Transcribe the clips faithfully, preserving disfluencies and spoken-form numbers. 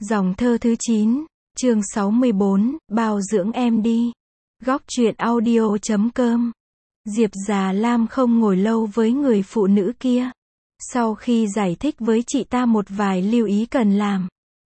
Dòng thơ thứ chín, chương sáu mươi bốn, bao dưỡng em đi. Góc truyện audio chấm com. Diệp Già Lam không ngồi lâu với người phụ nữ kia. Sau khi giải thích với chị ta một vài lưu ý cần làm,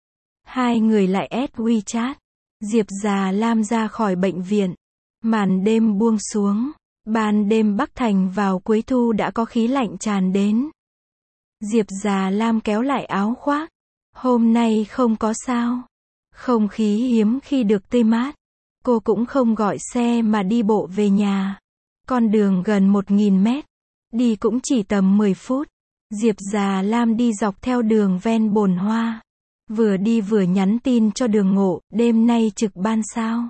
hai người lại add WeChat. Diệp Già Lam ra khỏi bệnh viện. Màn đêm buông xuống. Ban đêm Bắc Thành vào cuối thu đã có khí lạnh tràn đến. Diệp Già Lam kéo lại áo khoác. Hôm nay không có sao. Không khí hiếm khi được tươi mát. Cô cũng không gọi xe mà đi bộ về nhà. Con đường gần một nghìn mét. Đi cũng chỉ tầm mười phút. Diệp Già Lam đi dọc theo đường ven bồn hoa. Vừa đi vừa nhắn tin cho Đường Ngộ, đêm nay trực ban sao?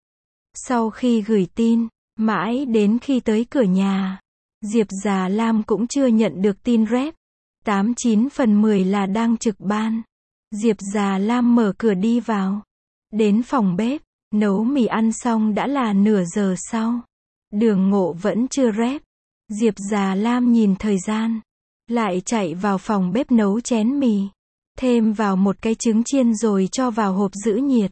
Sau khi gửi tin, mãi đến khi tới cửa nhà, Diệp Già Lam cũng chưa nhận được tin rep. Tám chín phần mười là đang trực ban. Diệp Già Lam mở cửa đi vào. Đến phòng bếp, nấu mì ăn xong đã là nửa giờ sau. Đường Ngộ vẫn chưa rep. Diệp Già Lam nhìn thời gian, lại chạy vào phòng bếp nấu chén mì, thêm vào một cái trứng chiên rồi cho vào hộp giữ nhiệt.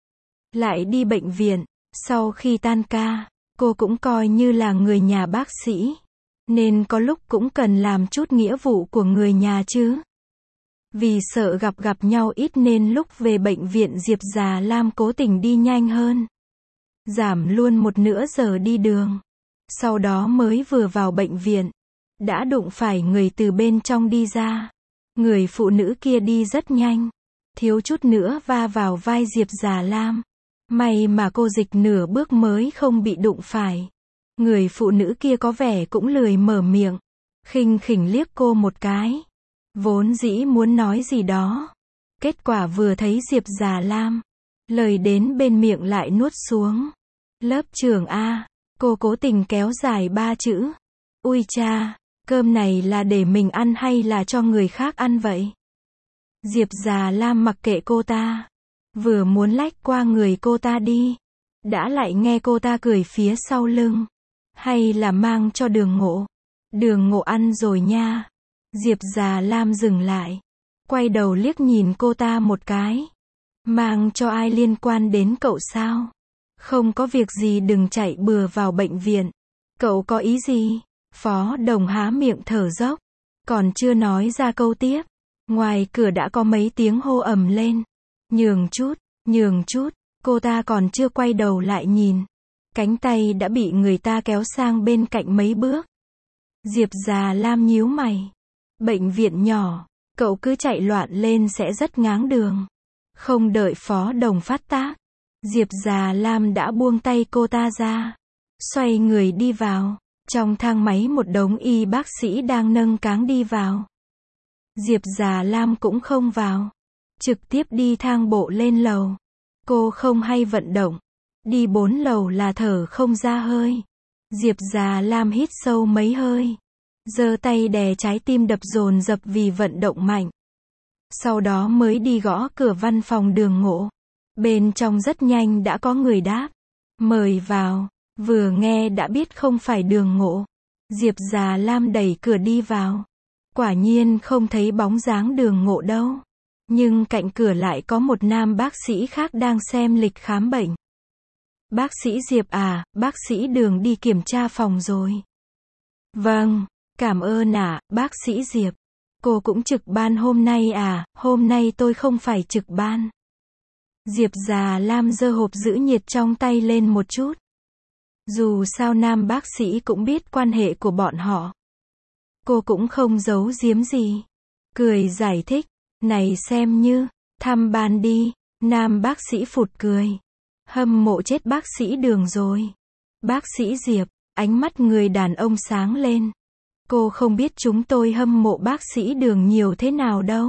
Lại đi bệnh viện. Sau khi tan ca, cô cũng coi như là người nhà bác sĩ, nên có lúc cũng cần làm chút nghĩa vụ của người nhà chứ. Vì sợ gặp gặp nhau ít nên lúc về bệnh viện Diệp Già Lam cố tình đi nhanh hơn, giảm luôn một nửa giờ đi đường. Sau đó mới vừa vào bệnh viện, đã đụng phải người từ bên trong đi ra. Người phụ nữ kia đi rất nhanh, thiếu chút nữa va vào vai Diệp Già Lam. May mà cô dịch nửa bước mới không bị đụng phải. Người phụ nữ kia có vẻ cũng lười mở miệng, khinh khỉnh liếc cô một cái. Vốn dĩ muốn nói gì đó, kết quả vừa thấy Diệp Già Lam, lời đến bên miệng lại nuốt xuống. Lớp trưởng A, cô cố tình kéo dài ba chữ. Ui cha, cơm này là để mình ăn hay là cho người khác ăn vậy? Diệp Già Lam mặc kệ cô ta, vừa muốn lách qua người cô ta đi, đã lại nghe cô ta cười phía sau lưng. Hay là mang cho Đường Ngộ? Đường Ngộ ăn rồi nha. Diệp Già Lam dừng lại, quay đầu liếc nhìn cô ta một cái. Mang cho ai liên quan đến cậu sao? Không có việc gì đừng chạy bừa vào bệnh viện. Cậu có ý gì? Phó Đồng há miệng thở dốc, còn chưa nói ra câu tiếp, ngoài cửa đã có mấy tiếng hô ầm lên. Nhường chút, nhường chút. Cô ta còn chưa quay đầu lại nhìn, cánh tay đã bị người ta kéo sang bên cạnh mấy bước. Diệp Già Lam nhíu mày. Bệnh viện nhỏ, cậu cứ chạy loạn lên sẽ rất ngáng đường. Không đợi Phó Đồng phát tác, Diệp Già Lam đã buông tay cô ta ra, xoay người đi vào. Trong thang máy một đống y bác sĩ đang nâng cáng đi vào. Diệp Già Lam cũng không vào, trực tiếp đi thang bộ lên lầu. Cô không hay vận động, đi bốn lầu là thở không ra hơi. Diệp Già Lam hít sâu mấy hơi, giơ tay đè trái tim đập dồn dập vì vận động mạnh. Sau đó mới đi gõ cửa văn phòng Đường Ngộ. Bên trong rất nhanh đã có người đáp. Mời vào. Vừa nghe đã biết không phải Đường Ngộ. Diệp Già Lam đẩy cửa đi vào. Quả nhiên không thấy bóng dáng Đường Ngộ đâu. Nhưng cạnh cửa lại có một nam bác sĩ khác đang xem lịch khám bệnh. Bác sĩ Diệp à, bác sĩ Đường đi kiểm tra phòng rồi. Vâng, cảm ơn ạ, à, bác sĩ Diệp. Cô cũng trực ban hôm nay à? Hôm nay tôi không phải trực ban. Diệp Già Lam giơ hộp giữ nhiệt trong tay lên một chút. Dù sao nam bác sĩ cũng biết quan hệ của bọn họ. Cô cũng không giấu giếm gì. Cười giải thích. Này xem như, thăm ban đi. Nam bác sĩ phụt cười. Hâm mộ chết bác sĩ Đường rồi. Bác sĩ Diệp, ánh mắt người đàn ông sáng lên. Cô không biết chúng tôi hâm mộ bác sĩ Đường nhiều thế nào đâu.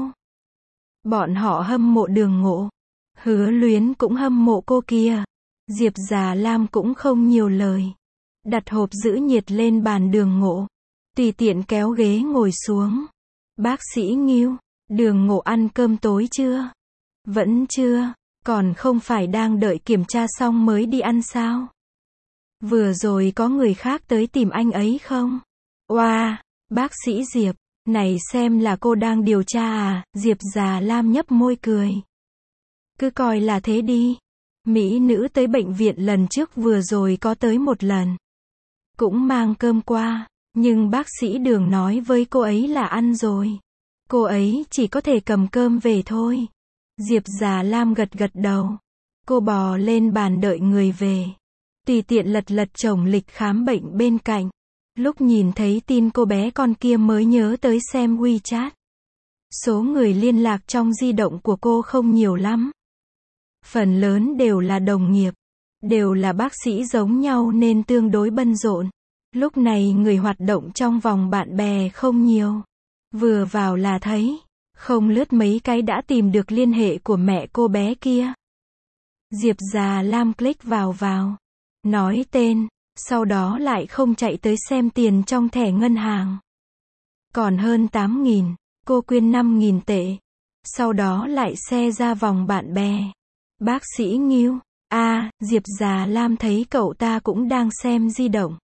Bọn họ hâm mộ Đường Ngộ. Hứa Luyến cũng hâm mộ cô kia. Diệp Già Lam cũng không nhiều lời. Đặt hộp giữ nhiệt lên bàn Đường Ngộ. Tùy tiện kéo ghế ngồi xuống. Bác sĩ Ngưu, Đường Ngộ ăn cơm tối chưa? Vẫn chưa, còn không phải đang đợi kiểm tra xong mới đi ăn sao? Vừa rồi có người khác tới tìm anh ấy không? Oa, bác sĩ Diệp, này xem là cô đang điều tra à? Diệp Già Lam nhấp môi cười. Cứ coi là thế đi. Mỹ nữ tới bệnh viện lần trước vừa rồi có tới một lần. Cũng mang cơm qua, nhưng bác sĩ Đường nói với cô ấy là ăn rồi. Cô ấy chỉ có thể cầm cơm về thôi. Diệp Già Lam gật gật đầu. Cô bò lên bàn đợi người về. Tùy tiện lật lật chồng lịch khám bệnh bên cạnh. Lúc nhìn thấy tin cô bé con kia mới nhớ tới xem WeChat. Số người liên lạc trong di động của cô không nhiều lắm. Phần lớn đều là đồng nghiệp. Đều là bác sĩ giống nhau nên tương đối bận rộn. Lúc này người hoạt động trong vòng bạn bè không nhiều. Vừa vào là thấy. Không lướt mấy cái đã tìm được liên hệ của mẹ cô bé kia. Diệp Già Lam click vào vào. Nói tên. Sau đó lại không chạy tới xem tiền trong thẻ ngân hàng. Còn hơn tám nghìn. Cô quyên năm nghìn tệ. Sau đó lại xe ra vòng bạn bè. Bác sĩ Ngưu. À, Diệp Già Lam thấy cậu ta cũng đang xem di động.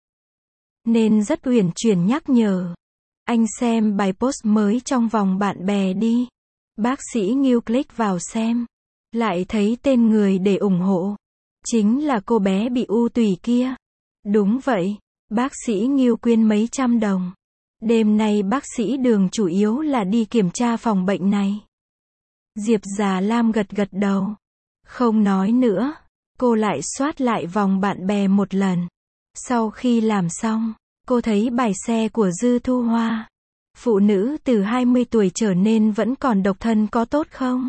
Nên rất uyển chuyển nhắc nhở. Anh xem bài post mới trong vòng bạn bè đi. Bác sĩ Ngưu click vào xem. Lại thấy tên người để ủng hộ. Chính là cô bé bị u tủy kia. Đúng vậy. Bác sĩ Ngưu quyên mấy trăm đồng. Đêm nay bác sĩ Đường chủ yếu là đi kiểm tra phòng bệnh này. Diệp Già Lam gật gật đầu. Không nói nữa. Cô lại soát lại vòng bạn bè một lần. Sau khi làm xong, cô thấy bài xe của Dư Thu Hoa. Phụ nữ từ hai mươi tuổi trở nên vẫn còn độc thân có tốt không?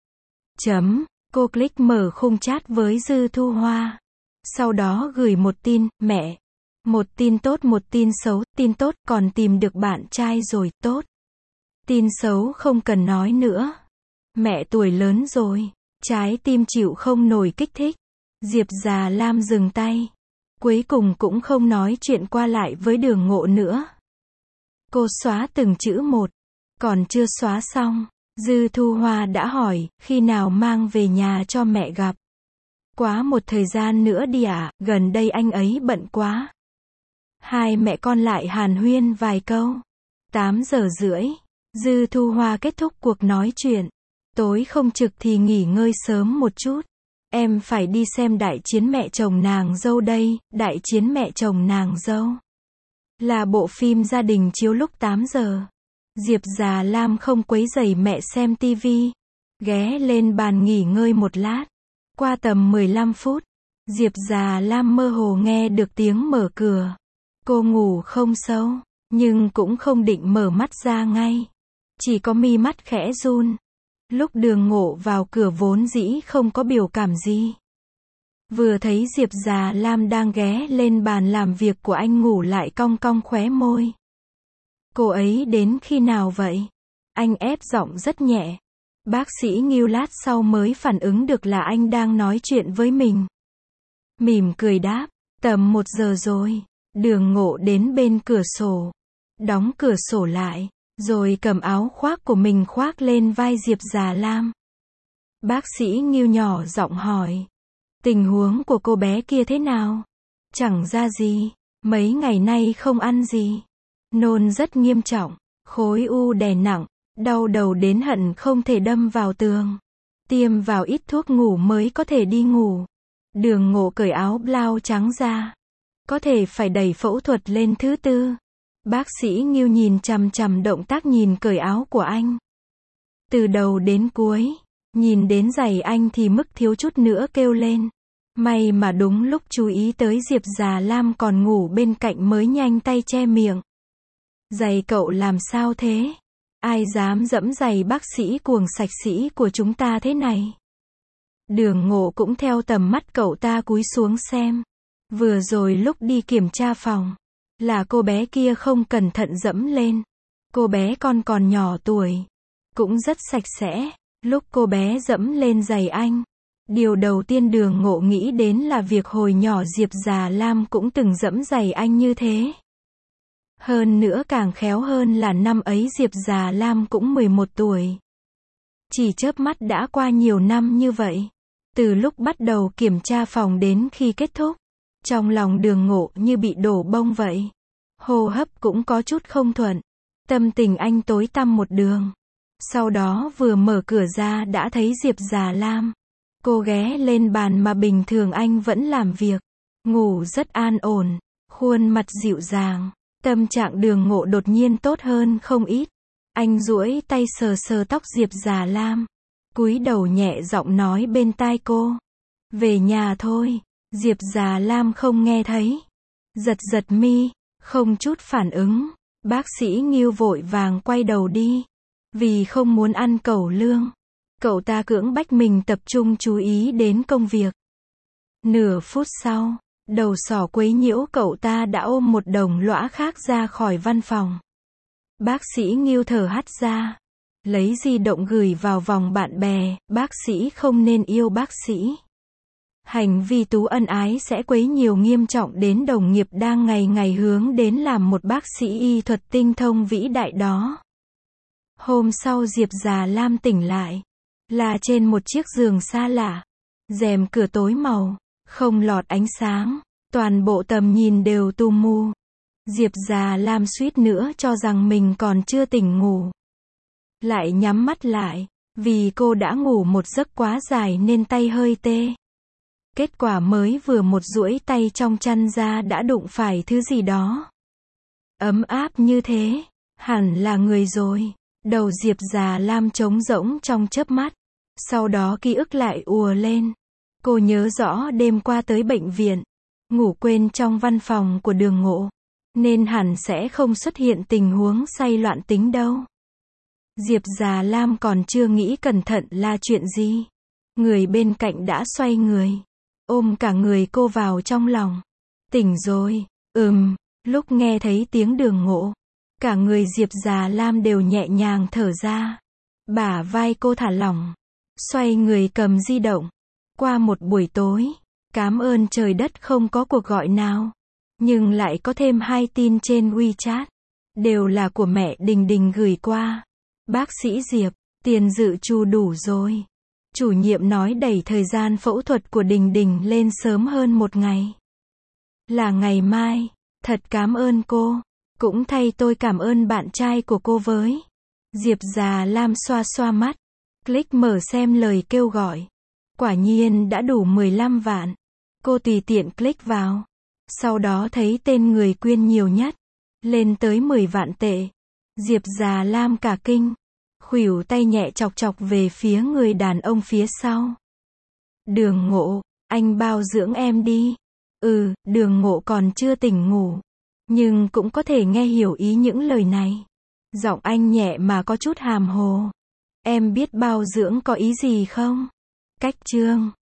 Chấm. Cô click mở khung chat với Dư Thu Hoa. Sau đó gửi một tin, mẹ. Một tin tốt một tin xấu, tin tốt còn tìm được bạn trai rồi, tốt. Tin xấu không cần nói nữa. Mẹ tuổi lớn rồi, trái tim chịu không nổi kích thích. Diệp Già Lam dừng tay. Cuối cùng cũng không nói chuyện qua lại với Đường Ngộ nữa. Cô xóa từng chữ một. Còn chưa xóa xong, Dư Thu Hoa đã hỏi, khi nào mang về nhà cho mẹ gặp. Quá một thời gian nữa đi ạ, à, gần đây anh ấy bận quá. Hai mẹ con lại hàn huyên vài câu. tám giờ rưỡi, Dư Thu Hoa kết thúc cuộc nói chuyện. Tối không trực thì nghỉ ngơi sớm một chút. Em phải đi xem Đại chiến mẹ chồng nàng dâu đây. Đại chiến mẹ chồng nàng dâu là bộ phim gia đình chiếu lúc tám giờ. Diệp Già Lam không quấy rầy mẹ xem tivi. Ghé lên bàn nghỉ ngơi một lát. Qua tầm mười lăm phút, Diệp Già Lam mơ hồ nghe được tiếng mở cửa. Cô ngủ không sâu, nhưng cũng không định mở mắt ra ngay. Chỉ có mi mắt khẽ run. Lúc Đường Ngộ vào cửa vốn dĩ không có biểu cảm gì. Vừa thấy Diệp Già Lam đang ghé lên bàn làm việc của anh ngủ lại cong cong khóe môi. Cô ấy đến khi nào vậy? Anh ép giọng rất nhẹ. Bác sĩ Ngưu lát sau mới phản ứng được là anh đang nói chuyện với mình. Mỉm cười đáp, tầm một giờ rồi. Đường Ngộ đến bên cửa sổ. Đóng cửa sổ lại. Rồi cầm áo khoác của mình khoác lên vai Diệp Già Lam. Bác sĩ Ngưu nhỏ giọng hỏi. Tình huống của cô bé kia thế nào? Chẳng ra gì. Mấy ngày nay không ăn gì. Nôn rất nghiêm trọng. Khối u đè nặng. Đau đầu đến hận không thể đâm vào tường. Tiêm vào ít thuốc ngủ mới có thể đi ngủ. Đường Ngộ cởi áo blau trắng ra. Có thể phải đẩy phẫu thuật lên thứ tư. Bác sĩ Ngưu nhìn chằm chằm động tác nhìn cởi áo của anh. Từ đầu đến cuối, nhìn đến giày anh thì mức thiếu chút nữa kêu lên. May mà đúng lúc chú ý tới Diệp Già Lam còn ngủ bên cạnh mới nhanh tay che miệng. Giày cậu làm sao thế? Ai dám dẫm giày bác sĩ cuồng sạch sĩ của chúng ta thế này? Đường Ngộ cũng theo tầm mắt cậu ta cúi xuống xem. Vừa rồi lúc đi kiểm tra phòng, là cô bé kia không cẩn thận dẫm lên. Cô bé con còn nhỏ tuổi, cũng rất sạch sẽ. Lúc cô bé dẫm lên giày anh, điều đầu tiên Đường Ngộ nghĩ đến là việc hồi nhỏ Diệp Già Lam cũng từng dẫm giày anh như thế. Hơn nữa càng khéo hơn là năm ấy Diệp Già Lam cũng mười một tuổi. Chỉ chớp mắt đã qua nhiều năm như vậy. Từ lúc bắt đầu kiểm tra phòng đến khi kết thúc, trong lòng Đường Ngộ như bị đổ bông vậy. Hô hấp cũng có chút không thuận. Tâm tình anh tối tăm một đường. Sau đó vừa mở cửa ra đã thấy Diệp Già Lam. Cô ghé lên bàn mà bình thường anh vẫn làm việc. Ngủ rất an ổn, khuôn mặt dịu dàng. Tâm trạng Đường Ngộ đột nhiên tốt hơn không ít. Anh duỗi tay sờ sờ tóc Diệp Già Lam. Cúi đầu nhẹ giọng nói bên tai cô. Về nhà thôi. Diệp Già Lam không nghe thấy. Giật giật mi, không chút phản ứng. Bác sĩ Ngưu vội vàng quay đầu đi. Vì không muốn ăn cẩu lương, cậu ta cưỡng bách mình tập trung chú ý đến công việc. Nửa phút sau, đầu sỏ quấy nhiễu cậu ta đã ôm một đồng lõa khác ra khỏi văn phòng. Bác sĩ Ngưu thở hắt ra, lấy di động gửi vào vòng bạn bè, bác sĩ không nên yêu bác sĩ. Hành vi tú ân ái sẽ quấy nhiều nghiêm trọng đến đồng nghiệp đang ngày ngày hướng đến làm một bác sĩ y thuật tinh thông vĩ đại đó. Hôm sau Diệp Già Lam tỉnh lại, là trên một chiếc giường xa lạ. Rèm cửa tối màu, không lọt ánh sáng, toàn bộ tầm nhìn đều tù mù. Diệp Già Lam suýt nữa cho rằng mình còn chưa tỉnh ngủ. Lại nhắm mắt lại, vì cô đã ngủ một giấc quá dài nên tay hơi tê. Kết quả mới vừa một duỗi tay trong chăn ra đã đụng phải thứ gì đó. Ấm áp như thế, hẳn là người rồi. Đầu Diệp Già Lam trống rỗng trong chớp mắt. Sau đó ký ức lại ùa lên. Cô nhớ rõ đêm qua tới bệnh viện, ngủ quên trong văn phòng của Đường Ngộ, nên hẳn sẽ không xuất hiện tình huống say loạn tính đâu. Diệp Già Lam còn chưa nghĩ cẩn thận là chuyện gì. Người bên cạnh đã xoay người, ôm cả người cô vào trong lòng. Tỉnh rồi, ừm, lúc nghe thấy tiếng Đường Ngộ, cả người Diệp Già Lam đều nhẹ nhàng thở ra. Bả vai cô thả lỏng, xoay người cầm di động. Qua một buổi tối, cám ơn trời đất không có cuộc gọi nào, nhưng lại có thêm hai tin trên WeChat. Đều là của mẹ Đình Đình gửi qua. Bác sĩ Diệp, tiền dự trù đủ rồi. Chủ nhiệm nói đẩy thời gian phẫu thuật của Đình Đình lên sớm hơn một ngày. Là ngày mai. Thật cảm ơn cô. Cũng thay tôi cảm ơn bạn trai của cô với. Diệp Già Lam xoa xoa mắt. Click mở xem lời kêu gọi. Quả nhiên đã đủ mười lăm vạn. Cô tùy tiện click vào. Sau đó thấy tên người quyên nhiều nhất. Lên tới mười vạn tệ. Diệp Già Lam cả kinh. Khuỷu tay nhẹ chọc chọc về phía người đàn ông phía sau. Đường Ngộ, anh bao dưỡng em đi. Ừ, Đường Ngộ còn chưa tỉnh ngủ, nhưng cũng có thể nghe hiểu ý những lời này. Giọng anh nhẹ mà có chút hàm hồ. Em biết bao dưỡng có ý gì không? Cách chương